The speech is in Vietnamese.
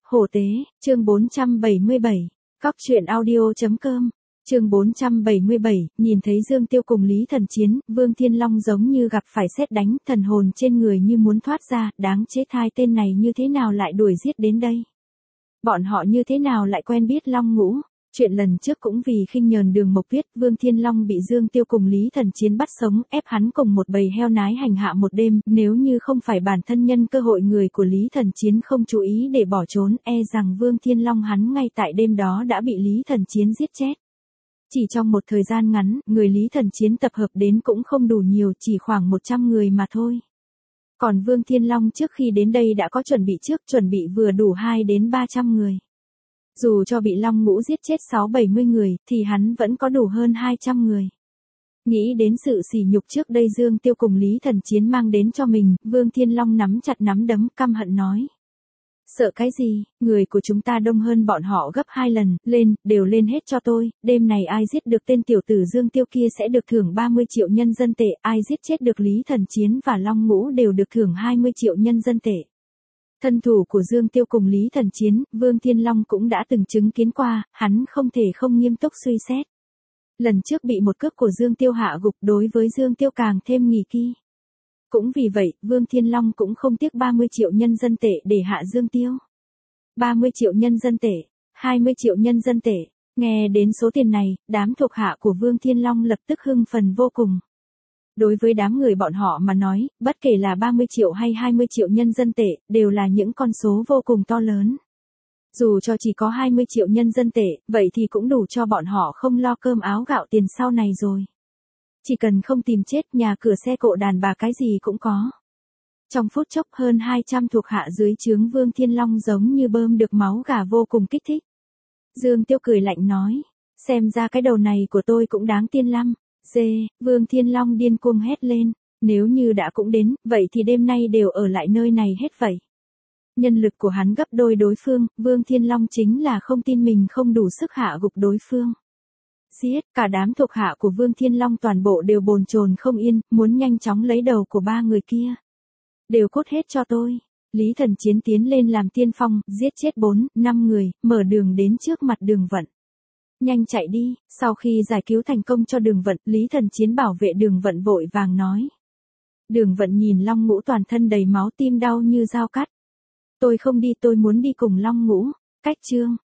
Hổ tế, chương 477, Cóc truyện audio.com, chương 477, nhìn thấy Dương Tiêu cùng Lý Thần chiến, Vương Thiên Long giống như gặp phải sét đánh, thần hồn trên người như muốn thoát ra, đáng chết, hai tên này như thế nào lại đuổi giết đến đây? Bọn họ như thế nào lại quen biết Long Ngũ? Chuyện lần trước cũng vì khinh nhờn Đường Mộc Tuyết, Vương Thiên Long bị Dương Tiêu cùng Lý Thần chiến bắt sống, ép hắn cùng một bầy heo nái hành hạ một đêm, nếu như không phải bản thân nhân cơ hội người của Lý Thần chiến không chú ý để bỏ trốn, e rằng Vương Thiên Long hắn ngay tại đêm đó đã bị Lý Thần chiến giết chết. Chỉ trong một thời gian ngắn, người Lý Thần chiến tập hợp đến cũng không đủ nhiều, chỉ khoảng 100 người mà thôi. Còn Vương Thiên Long trước khi đến đây đã có chuẩn bị vừa đủ 2 đến 300 người. Dù cho bị Long Ngũ giết chết 6-70 người, thì hắn vẫn có đủ hơn 200 người. Nghĩ đến sự sỉ nhục trước đây Dương Tiêu cùng Lý Thần chiến mang đến cho mình, Vương Thiên Long nắm chặt nắm đấm, căm hận nói. Sợ cái gì, người của chúng ta đông hơn bọn họ gấp 2 lần, đều lên hết cho tôi, đêm này ai giết được tên tiểu tử Dương Tiêu kia sẽ được thưởng 30 triệu nhân dân tệ, ai giết chết được Lý Thần chiến và Long Ngũ đều được thưởng 20 triệu nhân dân tệ. Thân thủ của Dương Tiêu cùng Lý Thần chiến, Vương Thiên Long cũng đã từng chứng kiến qua, hắn không thể không nghiêm túc suy xét. Lần trước bị một cước của Dương Tiêu hạ gục, đối với Dương Tiêu càng thêm nghỉ ki. Cũng vì vậy, Vương Thiên Long cũng không tiếc 30 triệu nhân dân tệ để hạ Dương Tiêu. 30 triệu nhân dân tệ, 20 triệu nhân dân tệ, nghe đến số tiền này, đám thuộc hạ của Vương Thiên Long lập tức hưng phấn vô cùng. Đối với đám người bọn họ mà nói, bất kể là 30 triệu hay 20 triệu nhân dân tệ, đều là những con số vô cùng to lớn. Dù cho chỉ có 20 triệu nhân dân tệ, vậy thì cũng đủ cho bọn họ không lo cơm áo gạo tiền sau này rồi. Chỉ cần không tìm chết, nhà cửa xe cộ đàn bà cái gì cũng có. Trong phút chốc hơn 200 thuộc hạ dưới trướng Vương Thiên Long giống như bơm được máu gà vô cùng kích thích. Dương Tiêu cười lạnh nói, xem ra cái đầu này của tôi cũng đáng tiền lắm. Vương Thiên Long điên cuồng hét lên, nếu như đã cũng đến, vậy thì đêm nay đều ở lại nơi này hết vậy. Nhân lực của hắn gấp đôi đối phương, Vương Thiên Long chính là không tin mình không đủ sức hạ gục đối phương. Giết, cả đám thuộc hạ của Vương Thiên Long toàn bộ đều bồn chồn không yên, muốn nhanh chóng lấy đầu của 3 người kia. Đều cút hết cho tôi. Lý Thần chiến tiến lên làm tiên phong, giết chết 4-5 người, mở đường đến trước mặt Đường Vận. Nhanh chạy đi, sau khi giải cứu thành công cho Đường Vận, Lý Thần chiến bảo vệ Đường Vận vội vàng nói. Đường Vận nhìn Long Ngũ toàn thân đầy máu, tim đau như dao cắt. Tôi không đi, tôi muốn đi cùng Long Ngũ. Cách chương